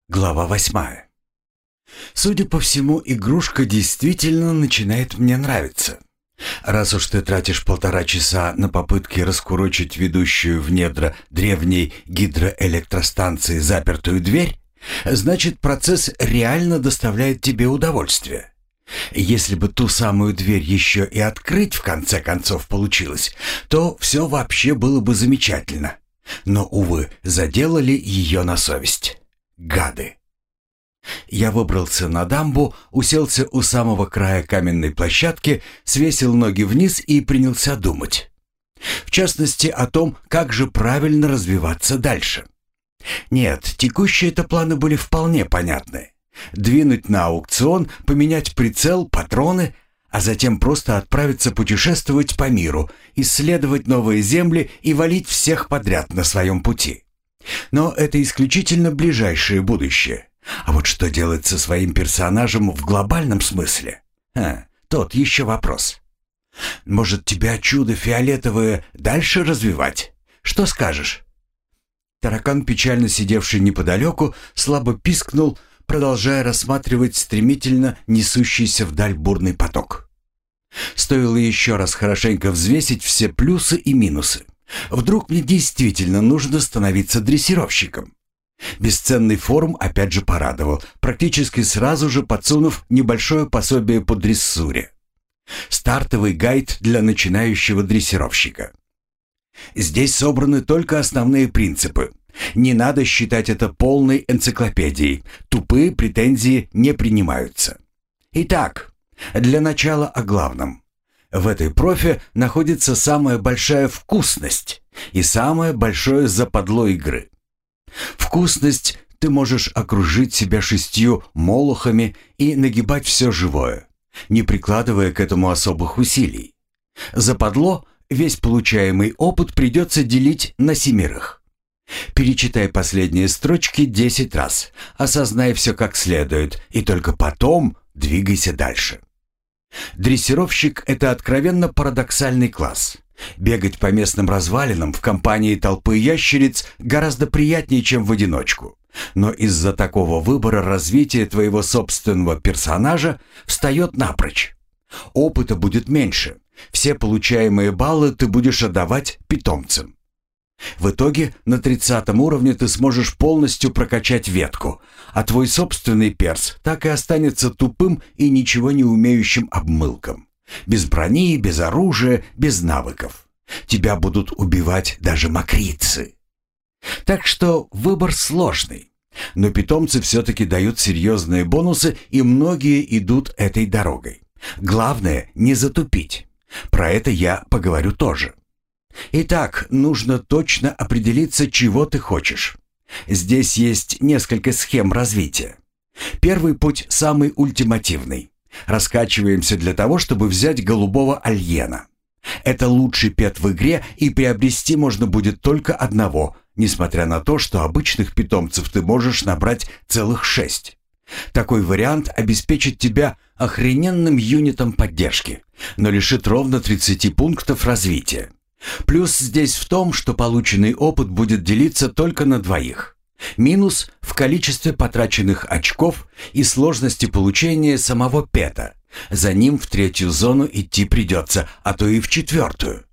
Глава 8. Судя по всему, игрушка действительно начинает мне нравиться. Раз уж ты тратишь 1,5 часа на попытки раскурочить ведущую в недра древней гидроэлектростанции запертую дверь, значит, процесс реально доставляет тебе удовольствие. Если бы ту самую дверь еще и открыть в конце концов получилось, то все вообще было бы замечательно. Но, увы, заделали ее на совесть. Гады. Я выбрался на дамбу, уселся у самого края каменной площадки, свесил ноги вниз и принялся думать. В частности, о том, как же правильно развиваться дальше. Нет, текущие-то планы были вполне понятны. Двинуть на аукцион, поменять прицел, патроны, а затем просто отправиться путешествовать по миру, исследовать новые земли и валить всех подряд на своем пути. Но это исключительно ближайшее будущее. А вот что делать со своим персонажем в глобальном смысле? Тот еще вопрос. Может, тебя чудо фиолетовое дальше развивать? Что скажешь? Таракан, печально сидевший неподалеку, слабо пискнул, продолжая рассматривать стремительно несущийся вдаль бурный поток. Стоило еще раз хорошенько взвесить все плюсы и минусы. Вдруг мне действительно нужно становиться дрессировщиком. Бесценный форум опять же порадовал, практически сразу же подсунув небольшое пособие по дрессуре. Стартовый гайд для начинающего дрессировщика. Здесь собраны только основные принципы. Не надо считать это полной энциклопедией. Тупые претензии не принимаются. Итак, для начала о главном. В этой профи находится самая большая вкусность и самое большое западло игры. Вкусность — ты можешь окружить себя 6 молохами и нагибать все живое, не прикладывая к этому особых усилий. Западло — весь получаемый опыт придется делить на 7. Перечитай последние строчки 10 раз, осознай все как следует, и только потом двигайся дальше. Дрессировщик — это откровенно парадоксальный класс. Бегать по местным развалинам в компании толпы ящериц гораздо приятнее, чем в одиночку. Но из-за такого выбора развитие твоего собственного персонажа встает напрочь. Опыта будет меньше. Все получаемые баллы ты будешь отдавать питомцам. В итоге на 30 уровне ты сможешь полностью прокачать ветку, а твой собственный перс так и останется тупым и ничего не умеющим обмылком. Без брони, без оружия, без навыков. Тебя будут убивать даже мокрицы. Так что выбор сложный. Но питомцы все-таки дают серьезные бонусы, и многие идут этой дорогой. Главное не затупить. Про это я поговорю тоже. Итак, нужно точно определиться, чего ты хочешь. Здесь есть несколько схем развития. Первый путь самый ультимативный. Раскачиваемся для того, чтобы взять голубого альена. Это лучший пет в игре, и приобрести можно будет только одного, несмотря на то, что обычных питомцев ты можешь набрать целых 6. Такой вариант обеспечит тебя охрененным юнитом поддержки, но лишит ровно 30 пунктов развития. Плюс здесь в том, что полученный опыт будет делиться только на 2. Минус в количестве потраченных очков и сложности получения самого пета. За ним в 3 зону идти придется, а то и в 4.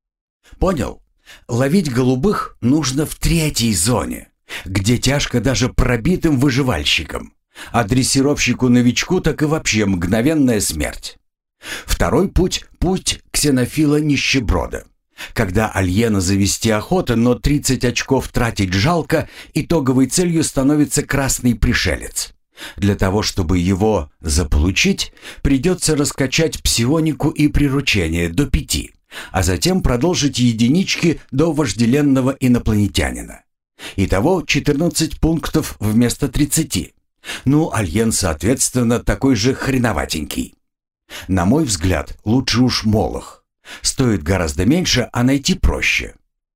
Понял? Ловить голубых нужно в 3 зоне, где тяжко даже пробитым выживальщикам, а дрессировщику-новичку так и вообще мгновенная смерть. Второй путь – путь ксенофила-нищеброда. Когда альена завести охота, но 30 очков тратить жалко, итоговой целью становится красный пришелец. Для того, чтобы его заполучить, придется раскачать псионику и приручение до 5, а затем продолжить единички до вожделенного инопланетянина. Итого 14 пунктов вместо 30. Ну, альен, соответственно, такой же хреноватенький. На мой взгляд, лучше уж молох. Стоит гораздо меньше, а найти проще.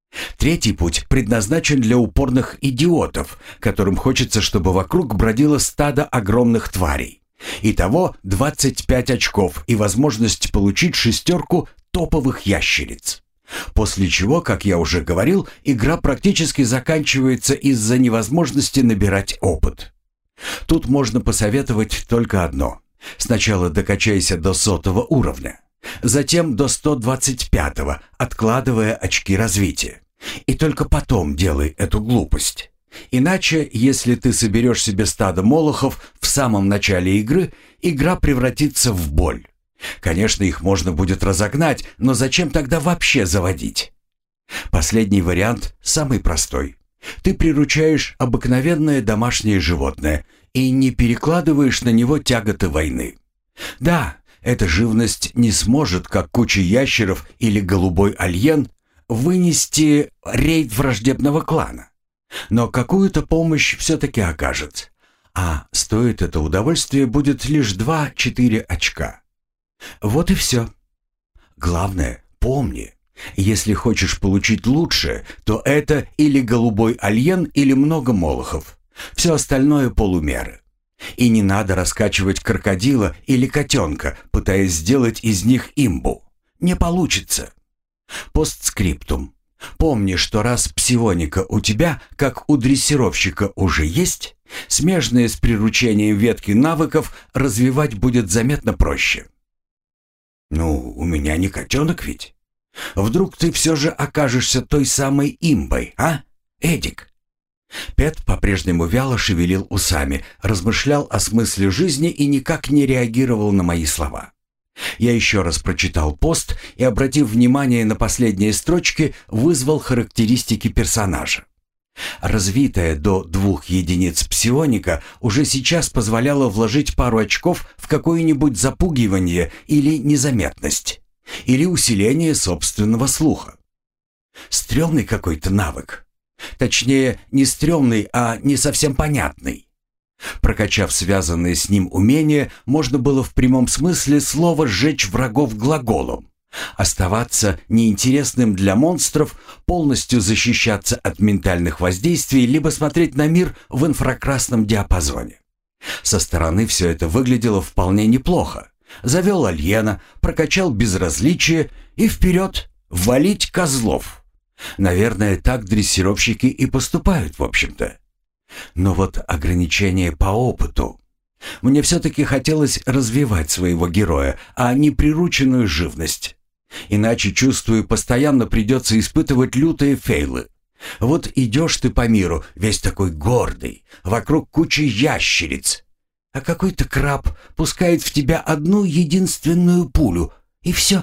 3 путь предназначен для упорных идиотов, которым хочется, чтобы вокруг бродило стадо огромных тварей. Итого 25 очков и возможность получить 6 топовых ящериц. После чего, как я уже говорил, игра практически заканчивается из-за невозможности набирать опыт. Тут можно посоветовать только одно. Сначала докачайся до 100-го уровня, затем до 125-го, откладывая очки развития. И только потом делай эту глупость. Иначе, если ты соберешь себе стадо молохов в самом начале игры, игра превратится в боль. Конечно, их можно будет разогнать, но зачем тогда вообще заводить? Последний вариант самый простой. Ты приручаешь обыкновенное домашнее животное и не перекладываешь на него тяготы войны. Да, эта живность не сможет, как куча ящеров или голубой альен, вынести рейд враждебного клана. Но какую-то помощь все-таки окажет. А стоит это удовольствие будет лишь 2-4 очка. Вот и все. Главное, помни, если хочешь получить лучшее, то это или голубой альен, или много молохов. Все остальное полумеры. И не надо раскачивать крокодила или котенка, пытаясь сделать из них имбу. Не получится. Постскриптум. Помни, что раз псионика у тебя, как у дрессировщика, уже есть, смежные с приручением ветки навыков развивать будет заметно проще. Ну, у меня не котенок ведь. Вдруг ты все же окажешься той самой имбой, а, Эдик? Пэт по-прежнему вяло шевелил усами, размышлял о смысле жизни и никак не реагировал на мои слова. Я еще раз прочитал пост и, обратив внимание на последние строчки, вызвал характеристики персонажа. Развитая до 2 единиц псионика уже сейчас позволяла вложить пару очков в какое-нибудь запугивание или незаметность, или усиление собственного слуха. Стрёмный какой-то навык. Точнее, не стрёмный, а не совсем понятный. Прокачав связанные с ним умения, можно было в прямом смысле слова сжечь врагов глаголом, оставаться неинтересным для монстров, полностью защищаться от ментальных воздействий, либо смотреть на мир в инфракрасном диапазоне. Со стороны все это выглядело вполне неплохо. Завел альена, прокачал безразличие и вперед валить козлов. Наверное, так дрессировщики и поступают, в общем-то. Но вот ограничение по опыту. Мне все-таки хотелось развивать своего героя, а не прирученную живность. Иначе, чувствую, постоянно придется испытывать лютые фейлы. Вот идешь ты по миру, весь такой гордый, вокруг куча ящериц. А какой-то краб пускает в тебя одну единственную пулю, и все.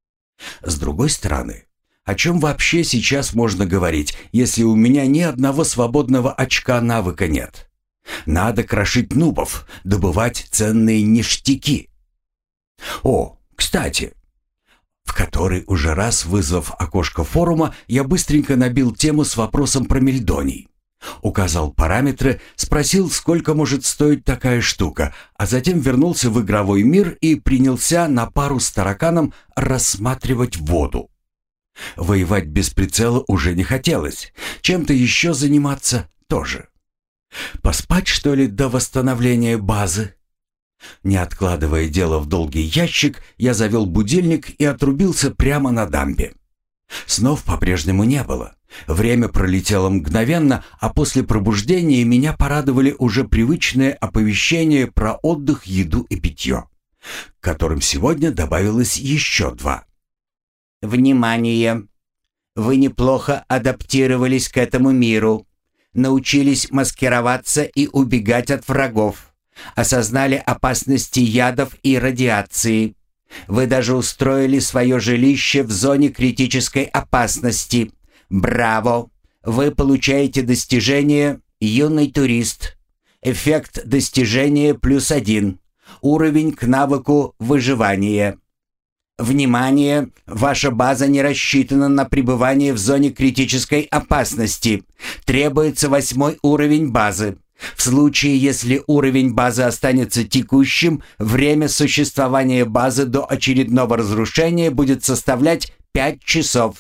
С другой стороны, о чем вообще сейчас можно говорить, если у меня ни одного свободного очка навыка нет? Надо крошить нубов, добывать ценные ништяки. О, кстати, в который уже раз, вызвав окошко форума, я быстренько набил тему с вопросом про мельдоний. Указал параметры, спросил, сколько может стоить такая штука, а затем вернулся в игровой мир и принялся на пару с тараканом рассматривать воду. Воевать без прицела уже не хотелось, чем-то еще заниматься тоже. Поспать, что ли, до восстановления базы? Не откладывая дело в долгий ящик, я завел будильник и отрубился прямо на дамбе. Снов по-прежнему не было. Время пролетело мгновенно, а после пробуждения меня порадовали уже привычные оповещения про отдых, еду и питье, к которым сегодня добавилось еще 2. Внимание! Вы неплохо адаптировались к этому миру, научились маскироваться и убегать от врагов, осознали опасности ядов и радиации. Вы даже устроили свое жилище в зоне критической опасности. Браво! Вы получаете достижение «Юный турист». Эффект достижения +1. Уровень к навыку выживания. Внимание! Ваша база не рассчитана на пребывание в зоне критической опасности. Требуется 8-й уровень базы. В случае, если уровень базы останется текущим, время существования базы до очередного разрушения будет составлять 5 часов.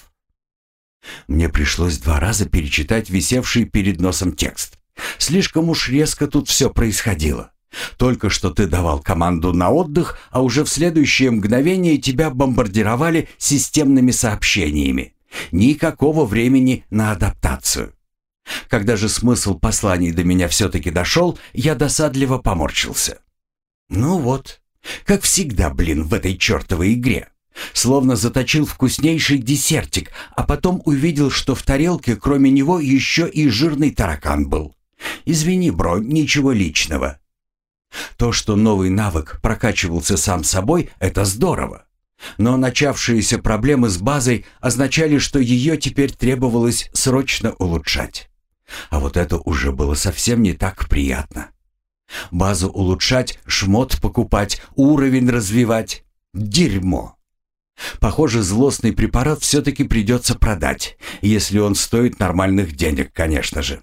Мне пришлось 2 раза перечитать висевший перед носом текст. Слишком уж резко тут все происходило. Только что ты давал команду на отдых, а уже в следующее мгновение тебя бомбардировали системными сообщениями. Никакого времени на адаптацию. Когда же смысл посланий до меня все-таки дошел, я досадливо поморщился. Ну вот, как всегда, блин, в этой чертовой игре. Словно заточил вкуснейший десертик, а потом увидел, что в тарелке кроме него еще и жирный таракан был. Извини, бро, ничего личного. То, что новый навык прокачивался сам собой, это здорово. Но начавшиеся проблемы с базой означали, что ее теперь требовалось срочно улучшать. А вот это уже было совсем не так приятно. Базу улучшать, шмот покупать, уровень развивать. Дерьмо. Похоже, злостный препарат все-таки придется продать, если он стоит нормальных денег, конечно же.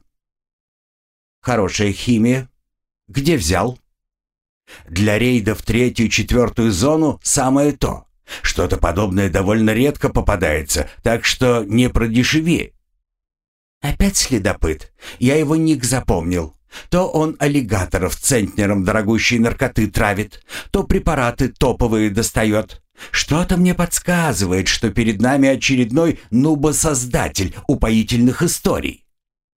Хорошая химия. Где взял? Для рейда в 3-4 зону самое то. Что-то подобное довольно редко попадается, так что не продешеви. Опять следопыт. Я его ник запомнил. То он аллигаторов центнером дорогущей наркоты травит, то препараты топовые достает. Что-то мне подсказывает, что перед нами очередной нубосоздатель упоительных историй.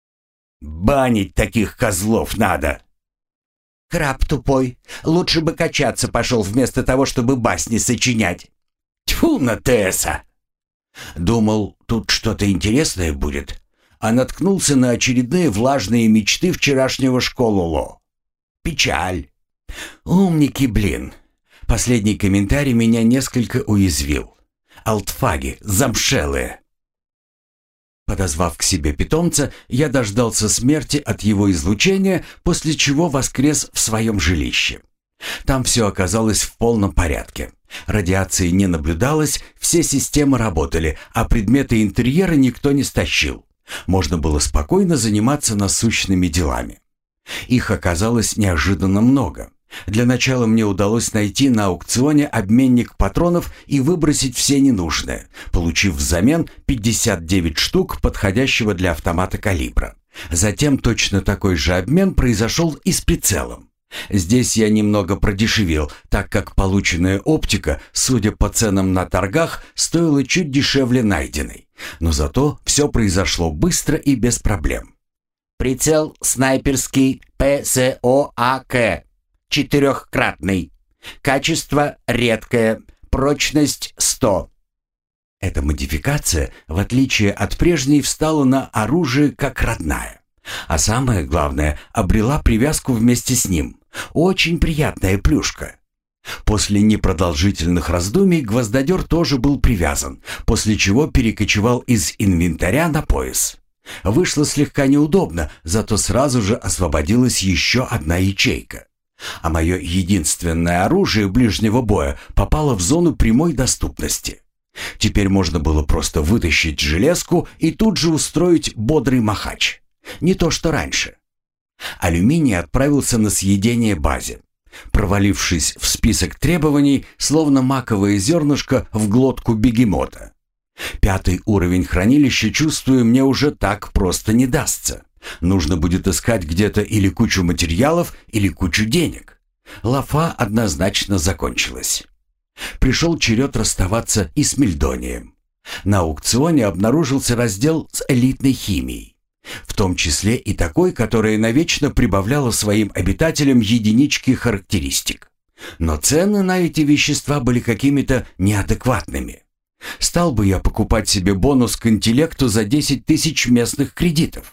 Банить таких козлов надо. Краб тупой. Лучше бы качаться пошел вместо того, чтобы басни сочинять. Тьфу на Тесса! Думал, тут что-то интересное будет, а наткнулся на очередные влажные мечты вчерашнего школоло. Печаль. Умники, блин. Последний комментарий меня несколько уязвил. Алтфаги, замшелые. Подозвав к себе питомца, я дождался смерти от его излучения, после чего воскрес в своем жилище. Там все оказалось в полном порядке. Радиации не наблюдалось, все системы работали, а предметы интерьера никто не стащил. Можно было спокойно заниматься насущными делами. Их оказалось неожиданно много. Для начала мне удалось найти на аукционе обменник патронов и выбросить все ненужное, получив взамен 59 штук подходящего для автомата калибра. Затем точно такой же обмен произошел и с прицелом. Здесь я немного продешевил, так как полученная оптика, судя по ценам на торгах, стоила чуть дешевле найденной. Но зато все произошло быстро и без проблем. Прицел снайперский ПСОАК. 4-кратный. Качество редкое. Прочность 100. Эта модификация, в отличие от прежней, встала на оружие как родная. А самое главное, обрела привязку вместе с ним. Очень приятная плюшка. После непродолжительных раздумий гвоздодер тоже был привязан, после чего перекочевал из инвентаря на пояс. Вышло слегка неудобно, зато сразу же освободилась еще одна ячейка. А мое единственное оружие ближнего боя попало в зону прямой доступности. Теперь можно было просто вытащить железку и тут же устроить бодрый махач. Не то что раньше. Алюминий отправился на съедение базе, провалившись в список требований, словно маковое зернышко в глотку бегемота. 5-й уровень хранилища, чувствую, мне уже так просто не дастся. Нужно будет искать где-то или кучу материалов, или кучу денег. Лафа однозначно закончилась. Пришел черед расставаться и с мельдонием. На аукционе обнаружился раздел с элитной химией. В том числе и такой, которая навечно прибавляла своим обитателям единички характеристик. Но цены на эти вещества были какими-то неадекватными. Стал бы я покупать себе бонус к интеллекту за 10 тысяч местных кредитов?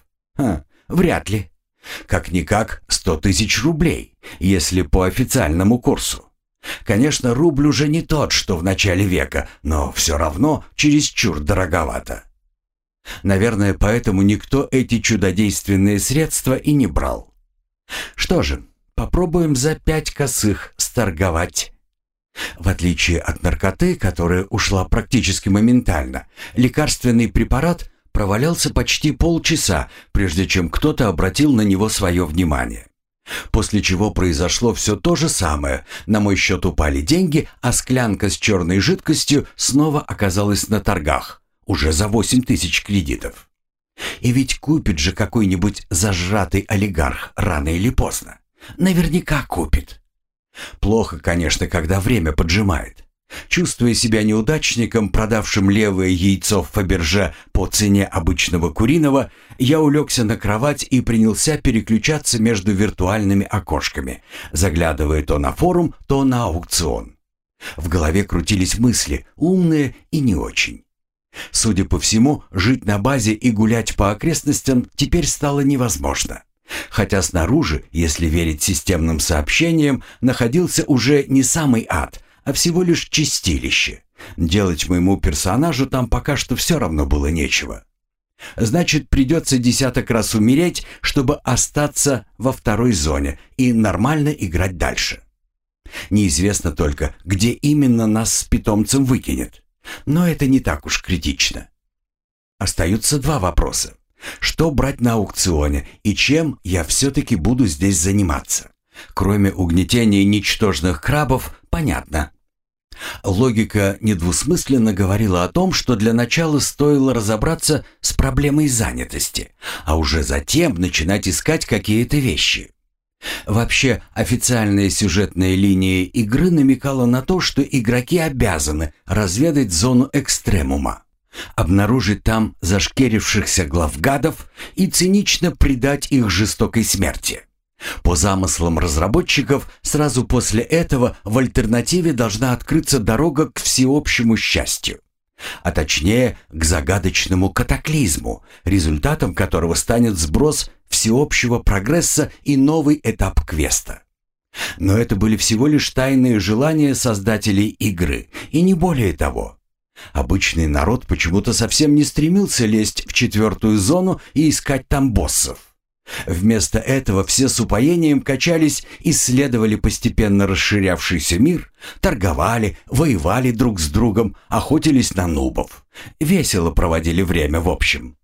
Вряд ли. Как-никак 100 тысяч рублей, если по официальному курсу. Конечно, рубль уже не тот, что в начале века, но все равно чересчур дороговато. Наверное, поэтому никто эти чудодейственные средства и не брал. Что же, попробуем за 5 косых сторговать. В отличие от наркоты, которая ушла практически моментально, лекарственный препарат провалялся почти полчаса, прежде чем кто-то обратил на него свое внимание. После чего произошло все то же самое. На мой счет упали деньги, а склянка с черной жидкостью снова оказалась на торгах, уже за 8 тысяч кредитов. И ведь купит же какой-нибудь зажратый олигарх рано или поздно. Наверняка купит. Плохо, конечно, когда время поджимает. Чувствуя себя неудачником, продавшим левое яйцо в Фаберже по цене обычного куриного, я улегся на кровать и принялся переключаться между виртуальными окошками, заглядывая то на форум, то на аукцион. В голове крутились мысли, умные и не очень. Судя по всему, жить на базе и гулять по окрестностям теперь стало невозможно. Хотя снаружи, если верить системным сообщениям, находился уже не самый ад, а всего лишь чистилище. Делать моему персонажу там пока что все равно было нечего. Значит, придется десяток раз умереть, чтобы остаться во второй зоне и нормально играть дальше. Неизвестно только, где именно нас с питомцем выкинет. Но это не так уж критично. Остаются два вопроса. Что брать на аукционе и чем я все-таки буду здесь заниматься? Кроме угнетения ничтожных крабов, понятно. Логика недвусмысленно говорила о том, что для начала стоило разобраться с проблемой занятости, а уже затем начинать искать какие-то вещи. Вообще, официальная сюжетная линия игры намекала на то, что игроки обязаны разведать зону экстремума, обнаружить там зашкерившихся главгадов и цинично предать их жестокой смерти. По замыслам разработчиков, сразу после этого в альтернативе должна открыться дорога к всеобщему счастью, а точнее к загадочному катаклизму, результатом которого станет сброс всеобщего прогресса и новый этап квеста. Но это были всего лишь тайные желания создателей игры, и не более того. Обычный народ почему-то совсем не стремился лезть в четвертую зону и искать там боссов. Вместо этого все с упоением качались, исследовали постепенно расширявшийся мир, торговали, воевали друг с другом, охотились на нубов. Весело проводили время в общем.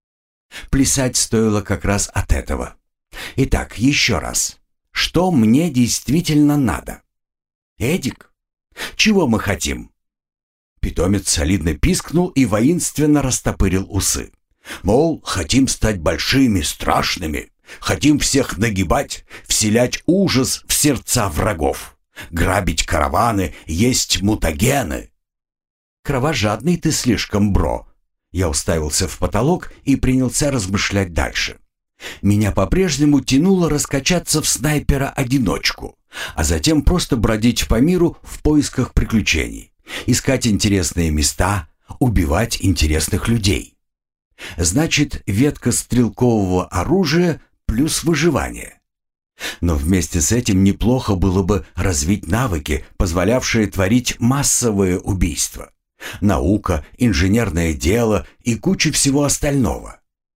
Плясать стоило как раз от этого. Итак, еще раз. Что мне действительно надо? Эдик? Чего мы хотим? Питомец солидно пискнул и воинственно растопырил усы. Мол, хотим стать большими, страшными, хотим всех нагибать, вселять ужас в сердца врагов, грабить караваны, есть мутагены. Кровожадный ты слишком, бро. Я уставился в потолок и принялся размышлять дальше. Меня по-прежнему тянуло раскачаться в снайпера-одиночку, а затем просто бродить по миру в поисках приключений, искать интересные места, убивать интересных людей. Значит, ветка стрелкового оружия плюс выживание. Но вместе с этим неплохо было бы развить навыки, позволявшие творить массовые убийства. Наука, инженерное дело и куча всего остального.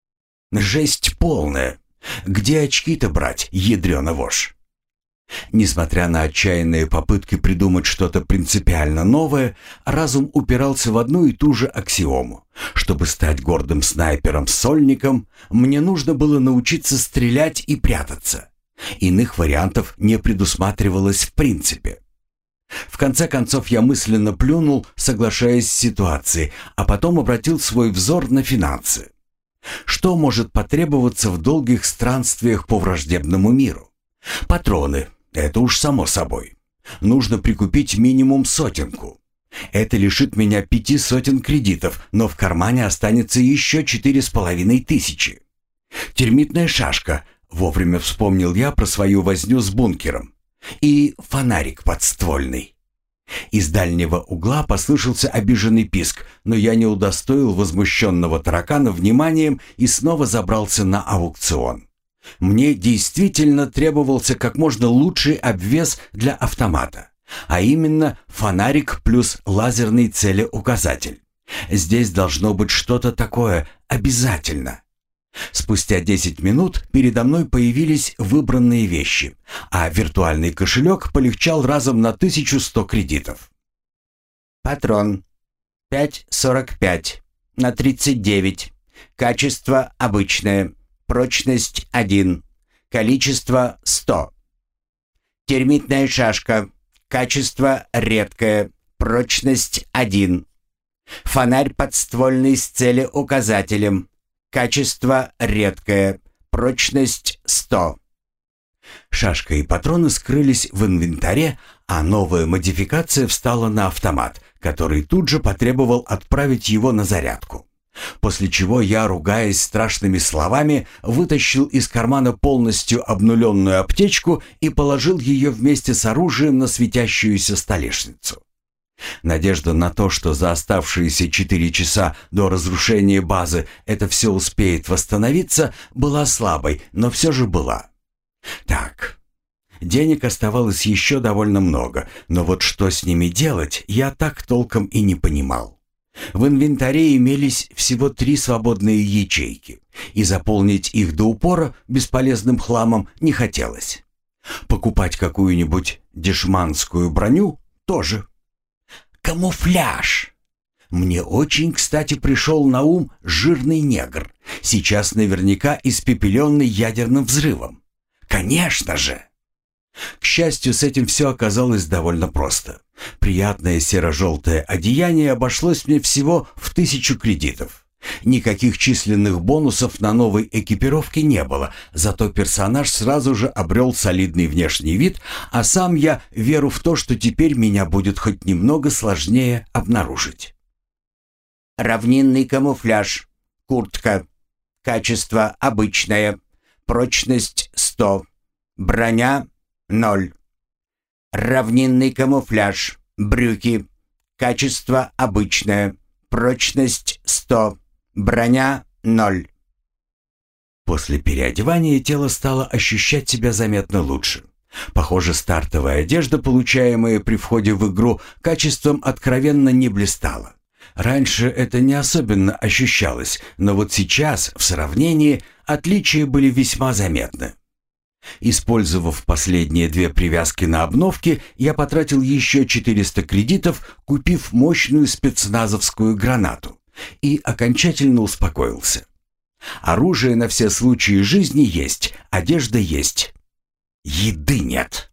Жесть полная. Где очки-то брать, ядрёна вошь? Несмотря на отчаянные попытки придумать что-то принципиально новое, разум упирался в одну и ту же аксиому. Чтобы стать гордым снайпером-сольником, мне нужно было научиться стрелять и прятаться. Иных вариантов не предусматривалось в принципе. В конце концов я мысленно плюнул, соглашаясь с ситуацией, а потом обратил свой взор на финансы. Что может потребоваться в долгих странствиях по враждебному миру? Патроны. Это уж само собой. Нужно прикупить минимум сотенку. Это лишит меня 500 кредитов, но в кармане останется еще 4500. Термитная шашка. Вовремя вспомнил я про свою возню с бункером. И фонарик подствольный. Из дальнего угла послышался обиженный писк, но я не удостоил возмущенного таракана вниманием и снова забрался на аукцион. Мне действительно требовался как можно лучший обвес для автомата, а именно фонарик плюс лазерный целеуказатель. Здесь должно быть что-то такое обязательно. Спустя 10 минут передо мной появились выбранные вещи, а виртуальный кошелек полегчал разом на 1100 кредитов. Патрон 5,45 на 39. Качество обычное. Прочность 1. Количество 100. Термитная шашка. Качество редкое. Прочность 1. Фонарь подствольный с целеуказателем. Качество редкое. Прочность 100. Шашка и патроны скрылись в инвентаре, а новая модификация встала на автомат, который тут же потребовал отправить его на зарядку. После чего я, ругаясь страшными словами, вытащил из кармана полностью обнуленную аптечку и положил ее вместе с оружием на светящуюся столешницу. Надежда на то, что за оставшиеся 4 часа до разрушения базы это все успеет восстановиться, была слабой, но все же была. Так, денег оставалось еще довольно много, но вот что с ними делать, я так толком и не понимал. В инвентаре имелись всего 3 свободные ячейки, и заполнить их до упора бесполезным хламом не хотелось. Покупать какую-нибудь дешманскую броню тоже. Камуфляж! Мне очень, кстати, пришел на ум жирный негр, сейчас наверняка испепеленный ядерным взрывом. Конечно же! К счастью, с этим все оказалось довольно просто. Приятное серо-желтое одеяние обошлось мне всего в 1000 кредитов. Никаких численных бонусов на новой экипировке не было, зато персонаж сразу же обрел солидный внешний вид, а сам я веру в то, что теперь меня будет хоть немного сложнее обнаружить. Равнинный камуфляж. Куртка. Качество обычное. Прочность 100. Броня 0. Равнинный камуфляж. Брюки. Качество обычное. Прочность 100. Броня 0. После переодевания тело стало ощущать себя заметно лучше. Похоже, стартовая одежда, получаемая при входе в игру, качеством откровенно не блистала. Раньше это не особенно ощущалось, но вот сейчас, в сравнении, отличия были весьма заметны. Использовав последние 2 привязки на обновки, я потратил еще 400 кредитов, купив мощную спецназовскую гранату, и окончательно успокоился. Оружие на все случаи жизни есть, одежда есть. Еды нет.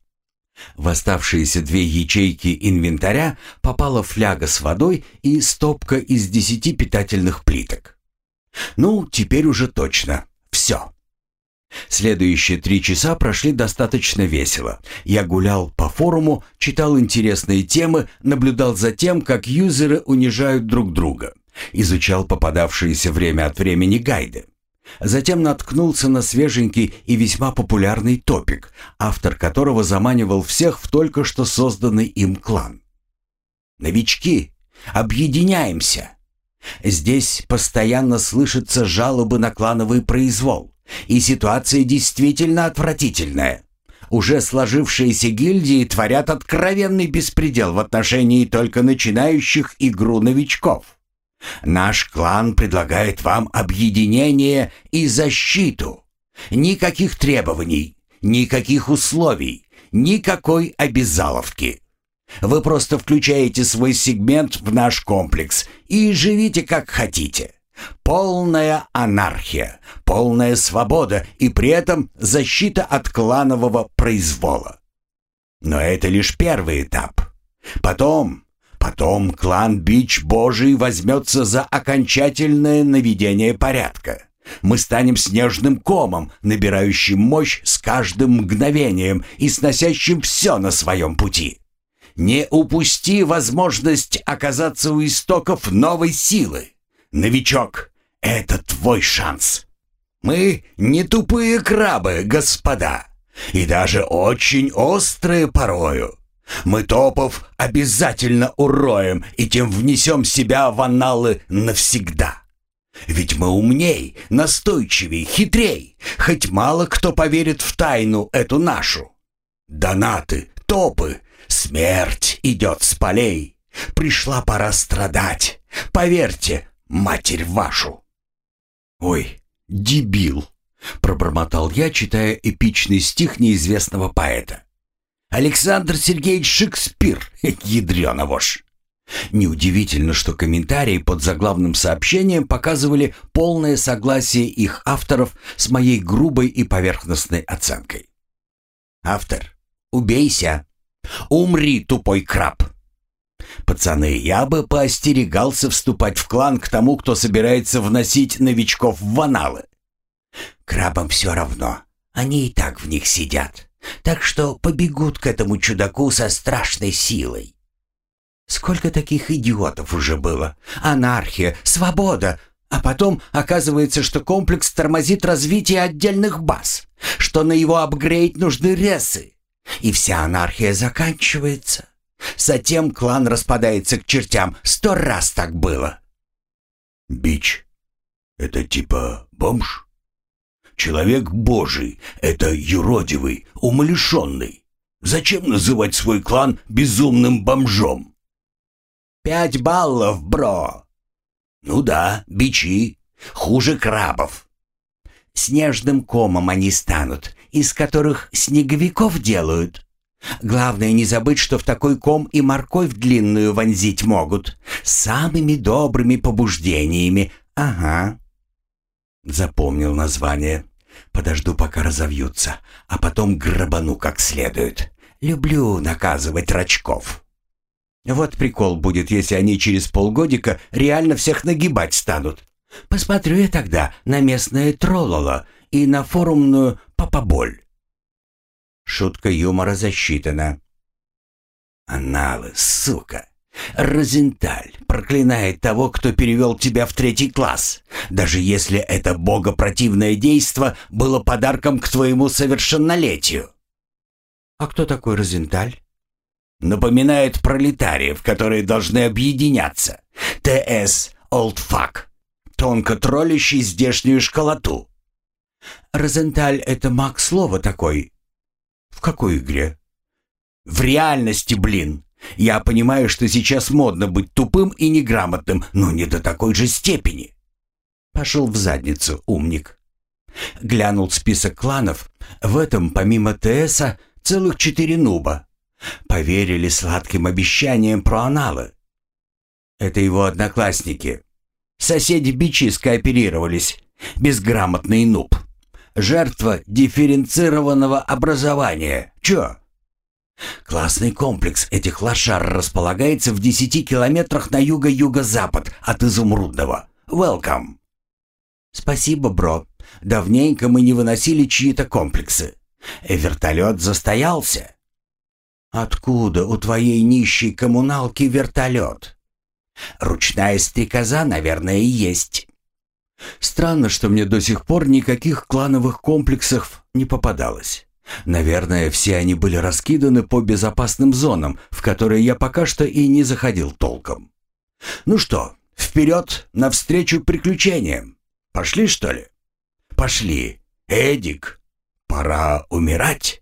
В оставшиеся 2 ячейки инвентаря попала фляга с водой и стопка из 10 питательных плиток. Ну, теперь уже точно все. Следующие 3 часа прошли достаточно весело. Я гулял по форуму, читал интересные темы, наблюдал за тем, как юзеры унижают друг друга, изучал попадавшиеся время от времени гайды. Затем наткнулся на свеженький и весьма популярный топик, автор которого заманивал всех в только что созданный им клан. «Новички, объединяемся!» Здесь постоянно слышатся жалобы на клановый произвол, и ситуация действительно отвратительная. Уже сложившиеся гильдии творят откровенный беспредел в отношении только начинающих игру новичков. Наш клан предлагает вам объединение и защиту. Никаких требований, никаких условий, никакой обязаловки. Вы просто включаете свой сегмент в наш комплекс и живите как хотите. Полная анархия, полная свобода и при этом защита от кланового произвола. Но это лишь первый этап. Потом клан Бич Божий возьмется за окончательное наведение порядка. Мы станем снежным комом, набирающим мощь с каждым мгновением и сносящим все на своем пути. Не упусти возможность оказаться у истоков новой силы. Новичок, это твой шанс. Мы не тупые крабы, господа, и даже очень острые порою. Мы топов обязательно уроем и тем внесем себя в анналы навсегда. Ведь мы умней, настойчивей, хитрей, хоть мало кто поверит в тайну эту нашу. Донаты, топы, смерть идет с полей. Пришла пора страдать, поверьте, матерь вашу. Ой, дебил, пробормотал я, читая эпичный стих неизвестного поэта. Александр Сергеевич Шекспир, ядрёна вошь. Неудивительно, что комментарии под заглавным сообщением показывали полное согласие их авторов с моей грубой и поверхностной оценкой. Автор, убейся. Умри, тупой краб. Пацаны, я бы поостерегался вступать в клан к тому, кто собирается вносить новичков в анналы. Крабам все равно, они и так в них сидят. так что побегут к этому чудаку со страшной силой. Сколько таких идиотов уже было? Анархия, свобода. А потом оказывается, что комплекс тормозит развитие отдельных баз, что на его апгрейд нужны ресы. И вся анархия заканчивается. Затем клан распадается к чертям. 100 раз так было. Бич — это типа бомж? Человек божий — это юродивый, умалишенный. Зачем называть свой клан безумным бомжом? 5 баллов, бро. Ну да, бичи. Хуже крабов. Снежным комом они станут, из которых снеговиков делают. Главное не забыть, что в такой ком и морковь длинную вонзить могут. Самыми добрыми побуждениями. Ага. Запомнил название. Подожду, пока разовьются, а потом грабану как следует. Люблю наказывать рачков. Вот прикол будет, если они через полгодика реально всех нагибать станут. Посмотрю я тогда на местное троллоло и на форумную попоболь. Шутка юмора засчитана. Аналы, сука. Розенталь проклинает того, кто перевел тебя в 3 класс, даже если это богопротивное действо было подарком к твоему совершеннолетию. А кто такой Розенталь? Напоминает пролетариев, которые должны объединяться. ТС Олдфак, тонко троллящий здешнюю школоту. Розенталь — это маг слова такой. В какой игре? В реальности, блин. Я понимаю, что сейчас модно быть тупым и неграмотным, но не до такой же степени. Пошел в задницу, умник. Глянул список кланов. В этом, помимо ТСа, целых 4 нуба. Поверили сладким обещаниям про аналы. Это его одноклассники. Соседи-бичи скооперировались. Безграмотный нуб. Жертва дифференцированного образования. Чё? Классный комплекс этих лошар располагается в 10 километрах на юго-юго-запад от Изумрудного. Welcome. Спасибо, бро. Давненько мы не выносили чьи-то комплексы. Вертолет застоялся. Откуда у твоей нищей коммуналки вертолет? Ручная стрекоза, наверное, и есть. Странно, что мне до сих пор никаких клановых комплексов не попадалось. Наверное, все они были раскиданы по безопасным зонам, в которые я пока что и не заходил толком. Ну что, вперед, навстречу приключениям. Пошли, что ли? Пошли. Эдик, пора умирать.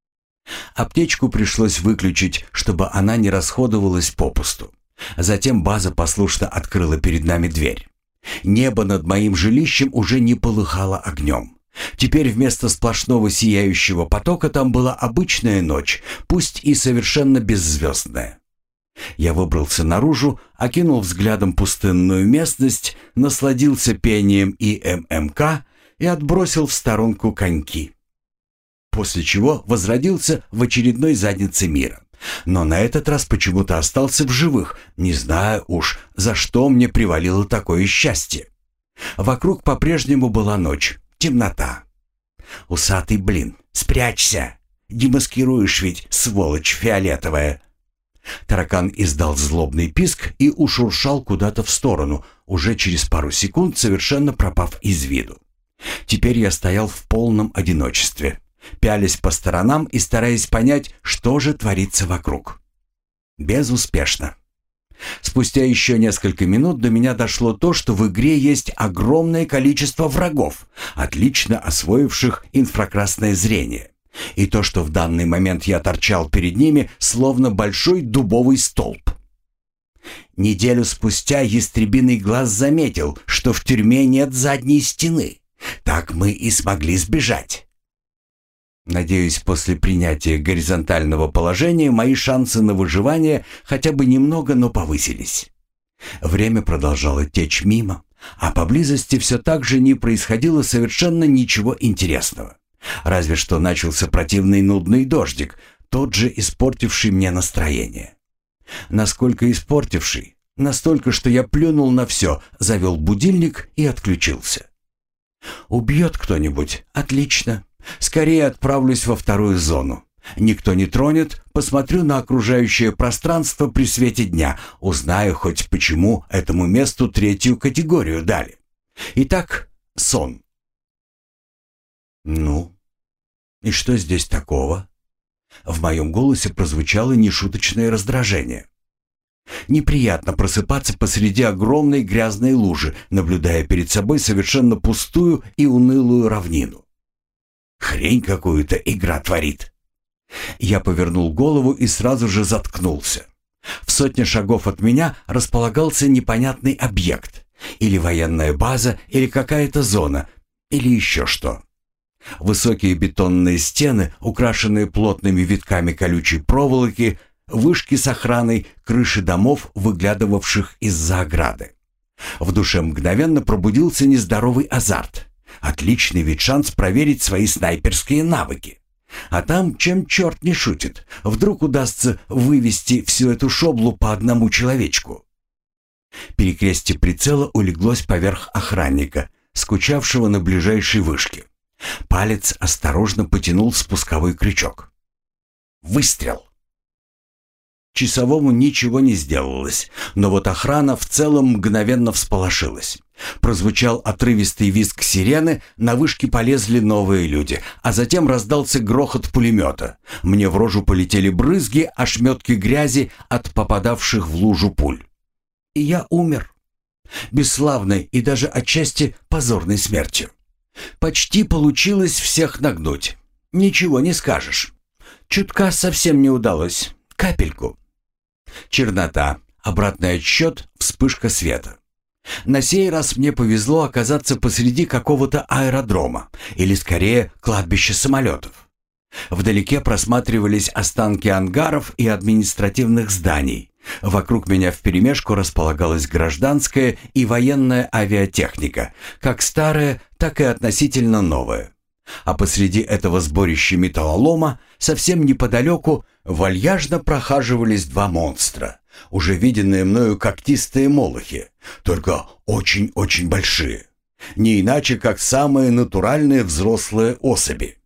Аптечку пришлось выключить, чтобы она не расходовалась попусту. Затем база послушно открыла перед нами дверь. Небо над моим жилищем уже не полыхало огнем. Теперь вместо сплошного сияющего потока там была обычная ночь, пусть и совершенно беззвездная. Я выбрался наружу, окинул взглядом пустынную местность, насладился пением и ММК и отбросил в сторонку коньки. После чего возродился в очередной заднице мира. Но на этот раз почему-то остался в живых, не знаю уж, за что мне привалило такое счастье. Вокруг по-прежнему была ночь, темнота. Усатый блин, спрячься! Демаскируешь ведь, сволочь фиолетовая! Таракан издал злобный писк и ушуршал куда-то в сторону, уже через пару секунд совершенно пропав из виду. Теперь я стоял в полном одиночестве, пялясь по сторонам и стараясь понять, что же творится вокруг. Безуспешно. Спустя еще несколько минут до меня дошло то, что в игре есть огромное количество врагов, отлично освоивших инфракрасное зрение, и то, что в данный момент я торчал перед ними, словно большой дубовый столб. Неделю спустя ястребиный глаз заметил, что в тюрьме нет задней стены. Так мы и смогли сбежать. Надеюсь, после принятия горизонтального положения мои шансы на выживание хотя бы немного, но повысились. Время продолжало течь мимо, а поблизости все так же не происходило совершенно ничего интересного. Разве что начался противный нудный дождик, тот же испортивший мне настроение. Насколько испортивший? Настолько, что я плюнул на все, завел будильник и отключился. Убьет кто-нибудь? Отлично. Скорее отправлюсь во вторую зону. Никто не тронет, посмотрю на окружающее пространство при свете дня, узнаю хоть почему этому месту 3-ю категорию дали. Итак, сон. Ну, и что здесь такого? В моем голосе прозвучало нешуточное раздражение. Неприятно просыпаться посреди огромной грязной лужи, наблюдая перед собой совершенно пустую и унылую равнину. Хрень какую-то игра творит. Я повернул голову и сразу же заткнулся. В 100 шагов от меня располагался непонятный объект. Или военная база, или какая-то зона, или еще что. Высокие бетонные стены, украшенные плотными витками колючей проволоки, вышки с охраной, крыши домов, выглядывавших из-за ограды. В душе мгновенно пробудился нездоровый азарт. Отличный ведь шанс проверить свои снайперские навыки. А там, чем черт не шутит, вдруг удастся вывести всю эту шоблу по одному человечку. Перекрестие прицела улеглось поверх охранника, скучавшего на ближайшей вышке. Палец осторожно потянул спусковой крючок. Выстрел! Часовому ничего не сделалось, но вот охрана в целом мгновенно всполошилась. Прозвучал отрывистый визг сирены, на вышке полезли новые люди, а затем раздался грохот пулемета. Мне в рожу полетели брызги, ошметки грязи от попадавших в лужу пуль. И я умер. Бесславной и даже отчасти позорной смертью. Почти получилось всех нагнуть. Ничего не скажешь. Чутка совсем не удалось. Капельку. Чернота, обратный отсчет, вспышка света. На сей раз мне повезло оказаться посреди какого-то аэродрома, или скорее кладбища самолетов. Вдалеке просматривались останки ангаров и административных зданий. Вокруг меня вперемешку располагалась гражданская и военная авиатехника, как старая, так и относительно новая. А посреди этого сборища металлолома, совсем неподалеку, вальяжно прохаживались 2 монстра, уже виденные мною когтистые молохи, только очень-очень большие. Не иначе, как самые натуральные взрослые особи.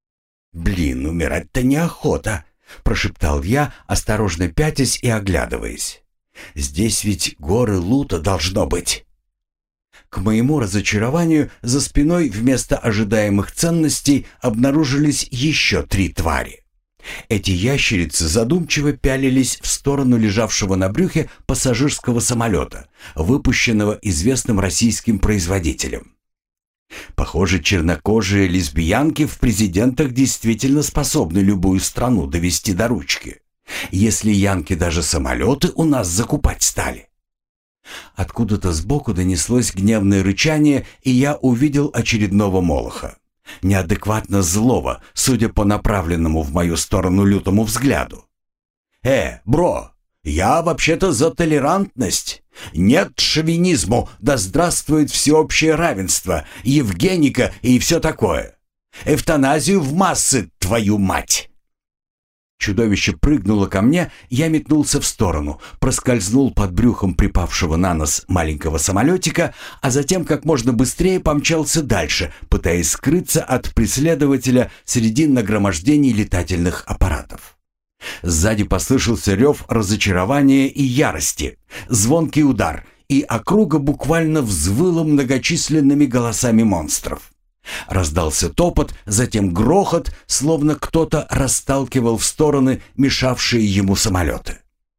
«Блин, умирать-то неохота», — прошептал я, осторожно пятясь и оглядываясь. «Здесь ведь горы лута должно быть». К моему разочарованию, за спиной вместо ожидаемых ценностей обнаружились еще 3 твари. Эти ящерицы задумчиво пялились в сторону лежавшего на брюхе пассажирского самолета, выпущенного известным российским производителем. Похоже, чернокожие лесбиянки в президентах действительно способны любую страну довести до ручки, если янки даже самолеты у нас закупать стали. Откуда-то сбоку донеслось гневное рычание, и я увидел очередного молоха. Неадекватно злого, судя по направленному в мою сторону лютому взгляду. Бро, я вообще-то за толерантность. Нет шовинизму, да здравствует всеобщее равенство, Евгеника и все такое. Эвтаназию в массы, твою мать!» Чудовище прыгнуло ко мне, я метнулся в сторону, проскользнул под брюхом припавшего на нос маленького самолетика, а затем как можно быстрее помчался дальше, пытаясь скрыться от преследователя среди нагромождений летательных аппаратов. Сзади послышался рев разочарования и ярости, звонкий удар, и округа буквально взвыла многочисленными голосами монстров. Раздался топот, затем грохот, словно кто-то расталкивал в стороны мешавшие ему самолеты.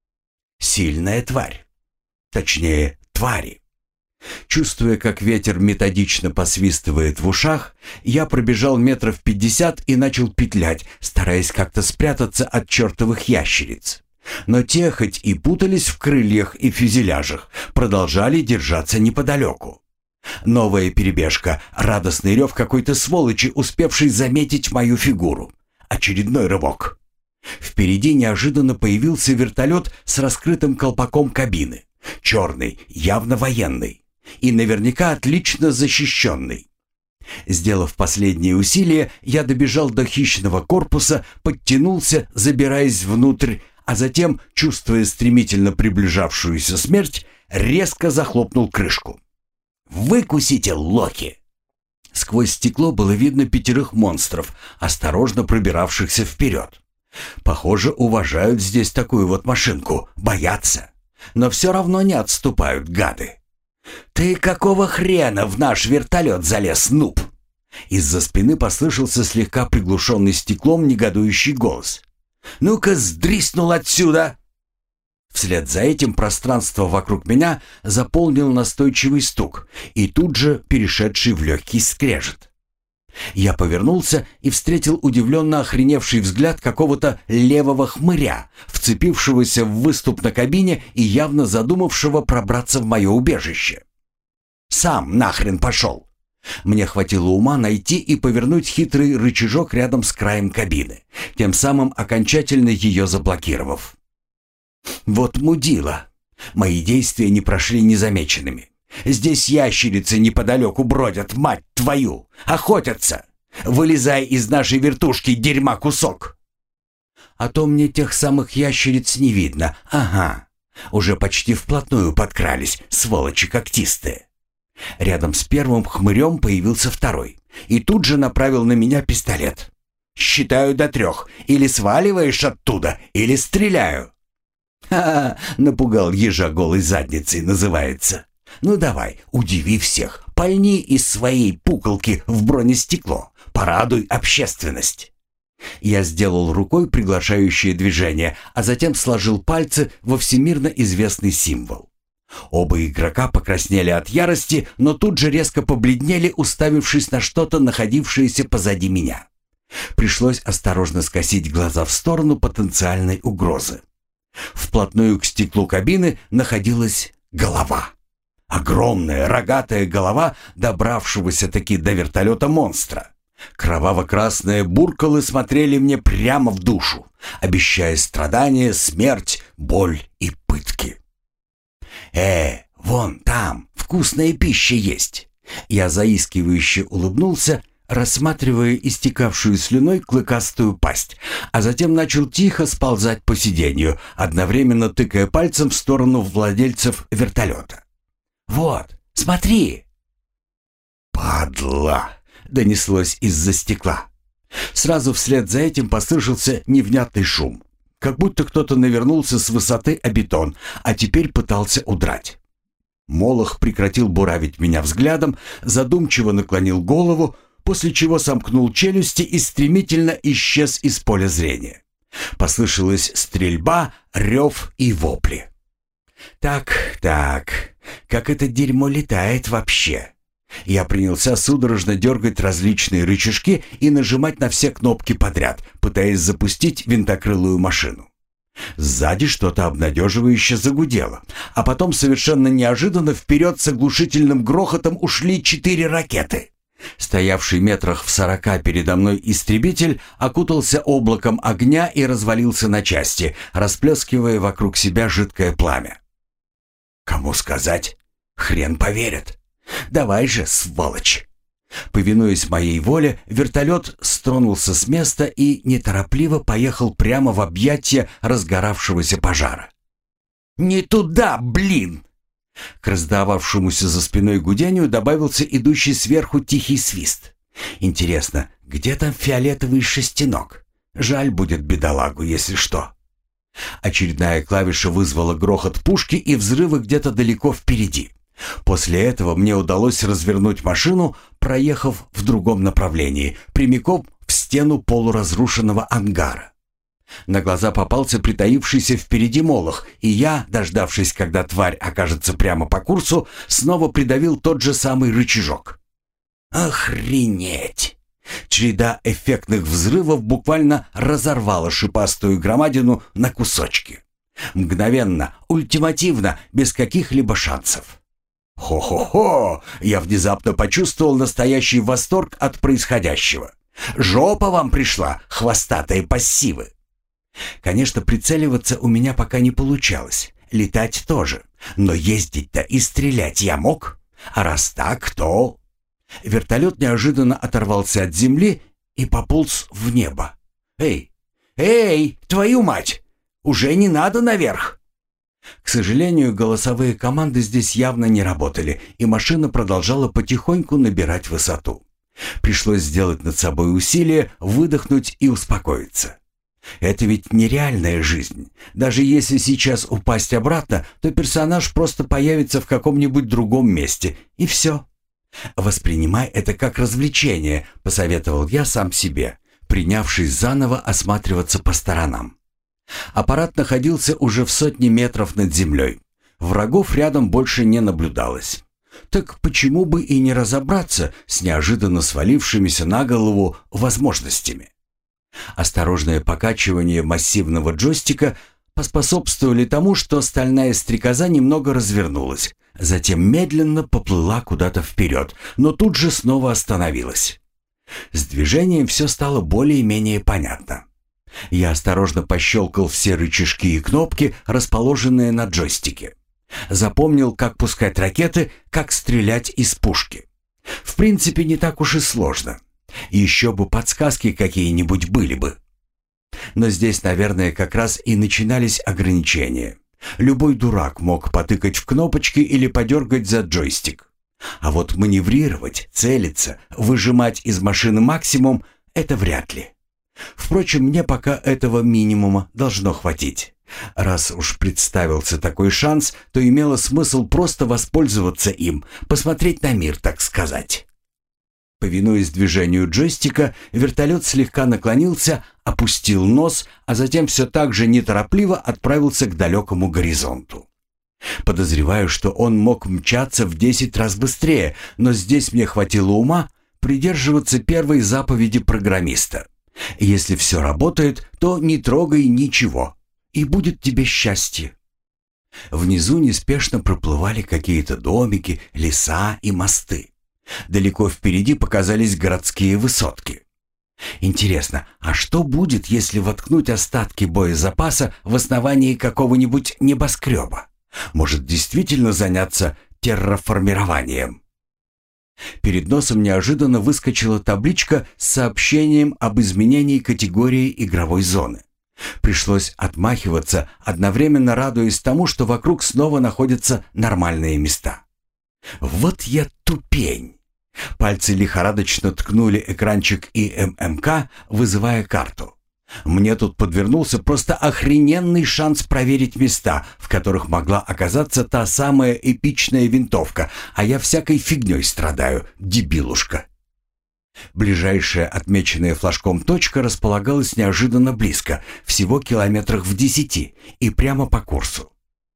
Сильная тварь. Точнее, твари. Чувствуя, как ветер методично посвистывает в ушах, я пробежал 50 и начал петлять, стараясь как-то спрятаться от чертовых ящериц. Но те, хоть и путались в крыльях и фюзеляжах, продолжали держаться неподалеку. Новая перебежка, радостный рев какой-то сволочи, успевшей заметить мою фигуру. Очередной рывок. Впереди неожиданно появился вертолет с раскрытым колпаком кабины. Черный, явно военный. И наверняка отлично защищенный. Сделав последние усилия, я добежал до хищного корпуса, подтянулся, забираясь внутрь, а затем, чувствуя стремительно приближавшуюся смерть, резко захлопнул крышку. «Выкусите, лохи!» Сквозь стекло было видно 5 монстров, осторожно пробиравшихся вперед. Похоже, уважают здесь такую вот машинку, боятся. Но все равно не отступают, гады. «Ты какого хрена в наш вертолет залез, нуб?» Из-за спины послышался слегка приглушенный стеклом негодующий голос. «Ну-ка, сдриснул отсюда!» Вслед за этим пространство вокруг меня заполнил настойчивый стук и тут же перешедший в легкий скрежет. Я повернулся и встретил удивленно охреневший взгляд какого-то левого хмыря, вцепившегося в выступ на кабине и явно задумавшего пробраться в мое убежище. «Сам нахрен пошел!» Мне хватило ума найти и повернуть хитрый рычажок рядом с краем кабины, тем самым окончательно ее заблокировав. Вот мудила. Мои действия не прошли незамеченными. Здесь ящерицы неподалеку бродят, мать твою, охотятся. Вылезай из нашей вертушки, дерьма кусок. А то мне тех самых ящериц не видно. Ага, уже почти вплотную подкрались, сволочи когтистые. Рядом с первым хмырем появился второй и тут же направил на меня пистолет. «Считаю до 3, или сваливаешь оттуда, или стреляю». «Ха-ха!» — напугал ежа голой задницей, называется. «Ну давай, удиви всех, пальни из своей пуколки в бронестекло, порадуй общественность». Я сделал рукой приглашающее движение, а затем сложил пальцы во всемирно известный символ. Оба игрока покраснели от ярости, но тут же резко побледнели, уставившись на что-то, находившееся позади меня. Пришлось осторожно скосить глаза в сторону потенциальной угрозы. Вплотную к стеклу кабины находилась голова. Огромная рогатая голова добравшегося-таки до вертолета монстра. Кроваво-красные буркалы смотрели мне прямо в душу, обещая страдания, смерть, боль и пытки. Вон там вкусная пища есть. Я заискивающе улыбнулся, рассматривая истекавшую слюной клыкастую пасть, а затем начал тихо сползать по сиденью, одновременно тыкая пальцем в сторону владельцев вертолета. «Вот, смотри!» «Падла!» — донеслось из-за стекла. Сразу вслед за этим послышался невнятный шум, как будто кто-то навернулся с высоты о бетон, а теперь пытался удрать. Молох прекратил буравить меня взглядом, задумчиво наклонил голову, после чего сомкнул челюсти и стремительно исчез из поля зрения. Послышалась стрельба, рев и вопли. «Так, как это дерьмо летает вообще?» Я принялся судорожно дергать различные рычажки и нажимать на все кнопки подряд, пытаясь запустить винтокрылую машину. Сзади что-то обнадеживающе загудело, а потом совершенно неожиданно вперед с оглушительным грохотом ушли 4 ракеты. Стоявший метрах в 40 передо мной истребитель окутался облаком огня и развалился на части, расплескивая вокруг себя жидкое пламя. «Кому сказать? Хрен поверят. Давай же, сволочь!» Повинуясь моей воле, вертолет стронулся с места и неторопливо поехал прямо в объятия разгоравшегося пожара. «Не туда, блин!» К раздававшемуся за спиной гудению добавился идущий сверху тихий свист. «Интересно, где там фиолетовый шестенок? Жаль будет бедолагу, если что». Очередная клавиша вызвала грохот пушки и взрывы где-то далеко впереди. После этого мне удалось развернуть машину, проехав в другом направлении, прямиком в стену полуразрушенного ангара. На глаза попался притаившийся впереди молох, и я, дождавшись, когда тварь окажется прямо по курсу, снова придавил тот же самый рычажок. Охренеть! Череда эффектных взрывов буквально разорвала шипастую громадину на кусочки. Мгновенно, ультимативно, без каких-либо шансов. Хо-хо-хо! Я внезапно почувствовал настоящий восторг от происходящего. Жопа вам пришла, хвостатые пассивы! Конечно, прицеливаться у меня пока не получалось, летать тоже, но ездить-то и стрелять я мог. А раз так, то... Вертолет неожиданно оторвался от земли и пополз в небо. «Эй, твою мать! Уже не надо наверх!» К сожалению, голосовые команды здесь явно не работали, и машина продолжала потихоньку набирать высоту. Пришлось сделать над собой усилие, выдохнуть и успокоиться. Это ведь нереальная жизнь. Даже если сейчас упасть обратно, то персонаж просто появится в каком-нибудь другом месте, и все. «Воспринимай это как развлечение», — посоветовал я сам себе, принявшись заново осматриваться по сторонам. Аппарат находился уже в 100 метров над землей. Врагов рядом больше не наблюдалось. Так почему бы и не разобраться с неожиданно свалившимися на голову возможностями? Осторожное покачивание массивного джойстика поспособствовали тому, что стальная стрекоза немного развернулась, затем медленно поплыла куда-то вперед, но тут же снова остановилась. С движением все стало более-менее понятно. Я осторожно пощелкал все рычажки и кнопки, расположенные на джойстике. Запомнил, как пускать ракеты, как стрелять из пушки. В принципе, не так уж и сложно. Еще бы подсказки какие-нибудь были бы. Но здесь, наверное, как раз и начинались ограничения. Любой дурак мог потыкать в кнопочки или подергать за джойстик. А вот маневрировать, целиться, выжимать из машины максимум — это вряд ли. Впрочем, мне пока этого минимума должно хватить. Раз уж представился такой шанс, то имело смысл просто воспользоваться им, посмотреть на мир, так сказать. Повинуясь движению джойстика, вертолет слегка наклонился, опустил нос, а затем все так же неторопливо отправился к далекому горизонту. Подозреваю, что он мог мчаться в 10 раз быстрее, но здесь мне хватило ума придерживаться первой заповеди программиста. Если все работает, то не трогай ничего, и будет тебе счастье. Внизу неспешно проплывали какие-то домики, леса и мосты. Далеко впереди показались городские высотки. Интересно, а что будет, если воткнуть остатки боезапаса в основании какого-нибудь небоскреба? Может, действительно заняться терраформированием? Перед носом неожиданно выскочила табличка с сообщением об изменении категории игровой зоны. Пришлось отмахиваться, одновременно радуясь тому, что вокруг снова находятся нормальные места. Вот я тупень. Пальцы лихорадочно ткнули экранчик ИММК, вызывая карту. Мне тут подвернулся просто охрененный шанс проверить места, в которых могла оказаться та самая эпичная винтовка, а я всякой фигней страдаю, дебилушка. Ближайшая отмеченная флажком точка располагалась неожиданно близко, всего километрах в 10, и прямо по курсу.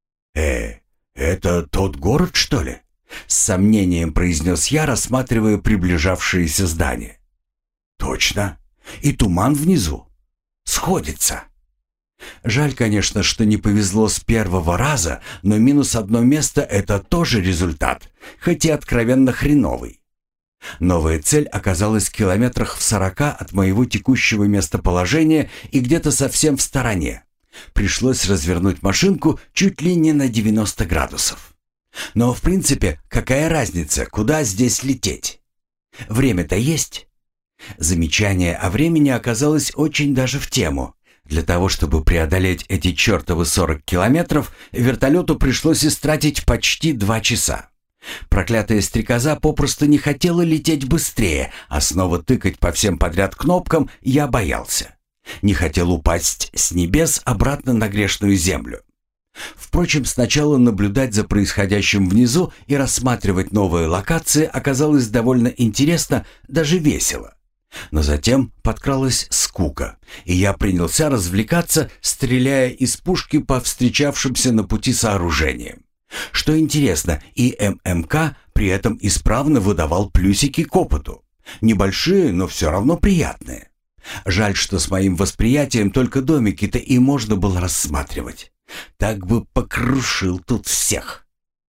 Это тот город, что ли? С сомнением произнес я, рассматривая приближавшееся здание. Точно. И туман внизу. Сходится. Жаль, конечно, что не повезло с первого раза, но минус одно место — это тоже результат, хоть и откровенно хреновый. Новая цель оказалась километрах в 40 от моего текущего местоположения и где-то совсем в стороне. Пришлось развернуть машинку чуть ли не на 90 градусов. Но, в принципе, какая разница, куда здесь лететь? Время-то есть. Замечание о времени оказалось очень даже в тему. Для того, чтобы преодолеть эти чертовы 40 километров, вертолету пришлось истратить почти 2 часа. Проклятая стрекоза попросту не хотела лететь быстрее, а снова тыкать по всем подряд кнопкам я боялся. Не хотел упасть с небес обратно на грешную землю. Впрочем, сначала наблюдать за происходящим внизу и рассматривать новые локации оказалось довольно интересно, даже весело. Но затем подкралась скука, и я принялся развлекаться, стреляя из пушки по встречавшимся на пути сооружениям. Что интересно, и ММК при этом исправно выдавал плюсики к опыту. Небольшие, но все равно приятные. Жаль, что с моим восприятием только домики-то и можно было рассматривать. Так бы покрушил тут всех.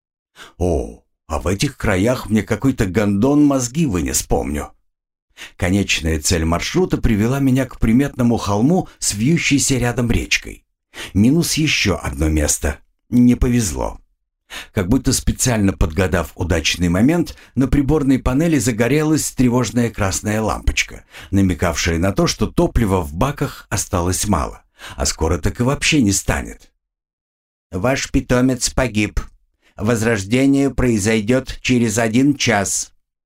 А в этих краях мне какой-то гондон мозги вынес, помню. Конечная цель маршрута привела меня к приметному холму с вьющейся рядом речкой. Минус еще одно место. Не повезло. Как будто специально подгадав удачный момент, на приборной панели загорелась тревожная красная лампочка, намекавшая на то, что топлива в баках осталось мало, а скоро так и вообще не станет. «Ваш питомец погиб. Возрождение произойдет через 1 час».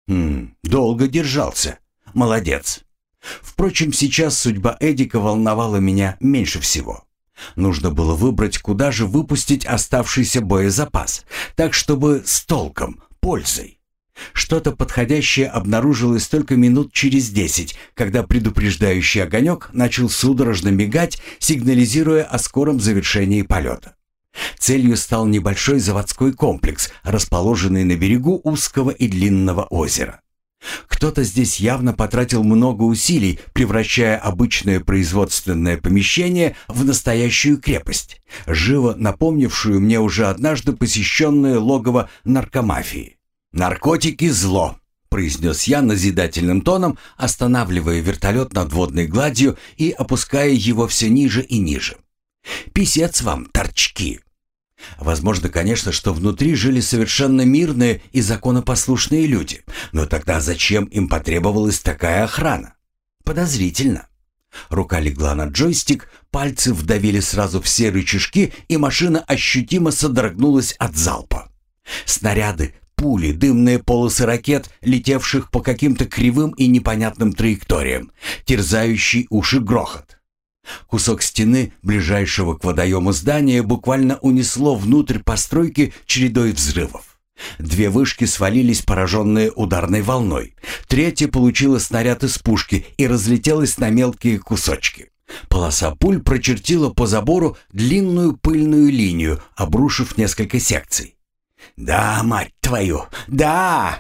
Долго держался. Молодец. Впрочем, сейчас судьба Эдика волновала меня меньше всего. Нужно было выбрать, куда же выпустить оставшийся боезапас, так чтобы с толком, пользой. Что-то подходящее обнаружилось только минут через 10, когда предупреждающий огонек начал судорожно мигать, сигнализируя о скором завершении полета. Целью стал небольшой заводской комплекс, расположенный на берегу узкого и длинного озера. Кто-то здесь явно потратил много усилий, превращая обычное производственное помещение в настоящую крепость, живо напомнившую мне уже однажды посещенное логово наркомафии. «Наркотики – зло», – произнес я назидательным тоном, останавливая вертолет над водной гладью и опуская его все ниже и ниже. «Писец вам, торчки!» Возможно, конечно, что внутри жили совершенно мирные и законопослушные люди, но тогда зачем им потребовалась такая охрана? Подозрительно. Рука легла на джойстик, пальцы вдавили сразу все рычажки, и машина ощутимо содрогнулась от залпа. Снаряды, пули, дымные полосы ракет, летевших по каким-то кривым и непонятным траекториям, терзающий уши грохот. Кусок стены ближайшего к водоему здания буквально унесло внутрь постройки чередой взрывов. 2 вышки свалились, пораженные ударной волной. 3 получила снаряд из пушки и разлетелась на мелкие кусочки. Полоса пуль прочертила по забору длинную пыльную линию, обрушив несколько секций. «Да, мать твою, да!»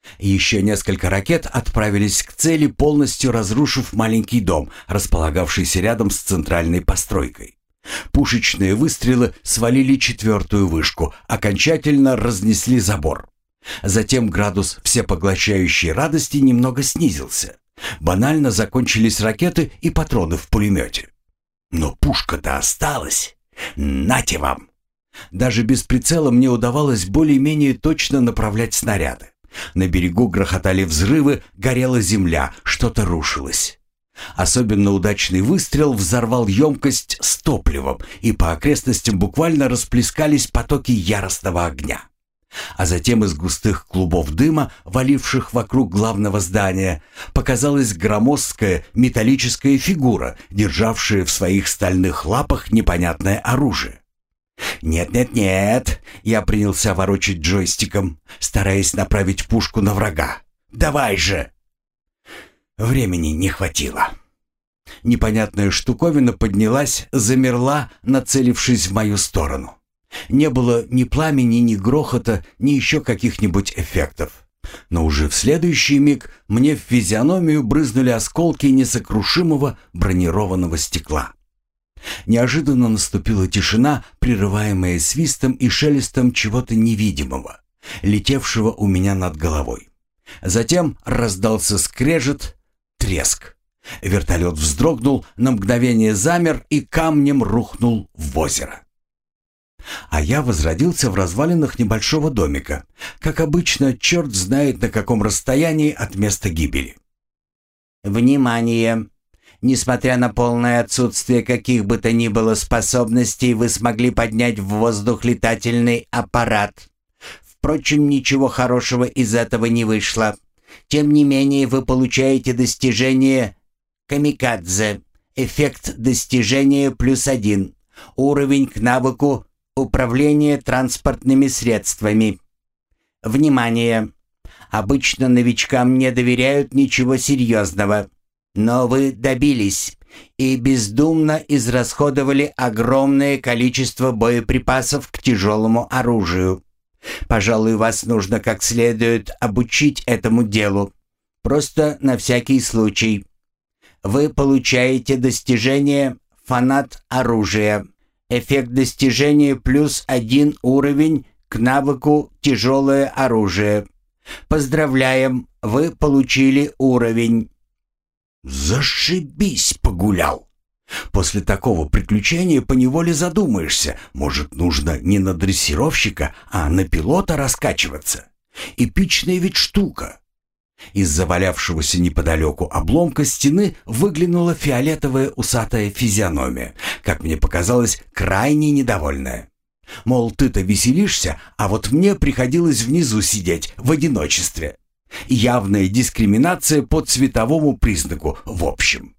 Еще несколько ракет отправились к цели, полностью разрушив маленький дом, располагавшийся рядом с центральной постройкой. Пушечные выстрелы свалили 4-ю вышку, окончательно разнесли забор. Затем градус всепоглощающей радости немного снизился. Банально закончились ракеты и патроны в пулемете. Но пушка-то осталась. Нате вам! Даже без прицела мне удавалось более-менее точно направлять снаряды. На берегу грохотали взрывы, горела земля, что-то рушилось. Особенно удачный выстрел взорвал емкость с топливом, и по окрестностям буквально расплескались потоки яростного огня. А затем из густых клубов дыма, валивших вокруг главного здания, показалась громоздкая металлическая фигура, державшая в своих стальных лапах непонятное оружие. «Нет-нет-нет!» — я принялся ворочать джойстиком, стараясь направить пушку на врага. «Давай же!» Времени не хватило. Непонятная штуковина поднялась, замерла, нацелившись в мою сторону. Не было ни пламени, ни грохота, ни еще каких-нибудь эффектов. Но уже в следующий миг мне в физиономию брызнули осколки несокрушимого бронированного стекла. Неожиданно наступила тишина, прерываемая свистом и шелестом чего-то невидимого, летевшего у меня над головой. Затем раздался скрежет, треск. Вертолет вздрогнул, на мгновение замер и камнем рухнул в озеро. А я возродился в развалинах небольшого домика, как обычно, черт знает на каком расстоянии от места гибели. «Внимание! Несмотря на полное отсутствие каких бы то ни было способностей, вы смогли поднять в воздух летательный аппарат. Впрочем, ничего хорошего из этого не вышло. Тем не менее, вы получаете достижение «Камикадзе». Эффект достижения +1. Уровень к навыку «Управление транспортными средствами». Внимание! Обычно новичкам не доверяют ничего серьезного. Но вы добились и бездумно израсходовали огромное количество боеприпасов к тяжелому оружию. Пожалуй, вас нужно как следует обучить этому делу. Просто на всякий случай. Вы получаете достижение «Фанат оружия». Эффект достижения +1 уровень к навыку «Тяжелое оружие». Поздравляем, вы получили уровень. Зашибись, погулял. После такого приключения поневоле задумаешься, может, нужно не на дрессировщика, а на пилота раскачиваться. Эпичная ведь штука. Из завалявшегося неподалеку обломка стены выглянула фиолетовая усатая физиономия, как мне показалось, крайне недовольная. Мол, ты-то веселишься, а вот мне приходилось внизу сидеть в одиночестве. Явная дискриминация по цветовому признаку, в общем.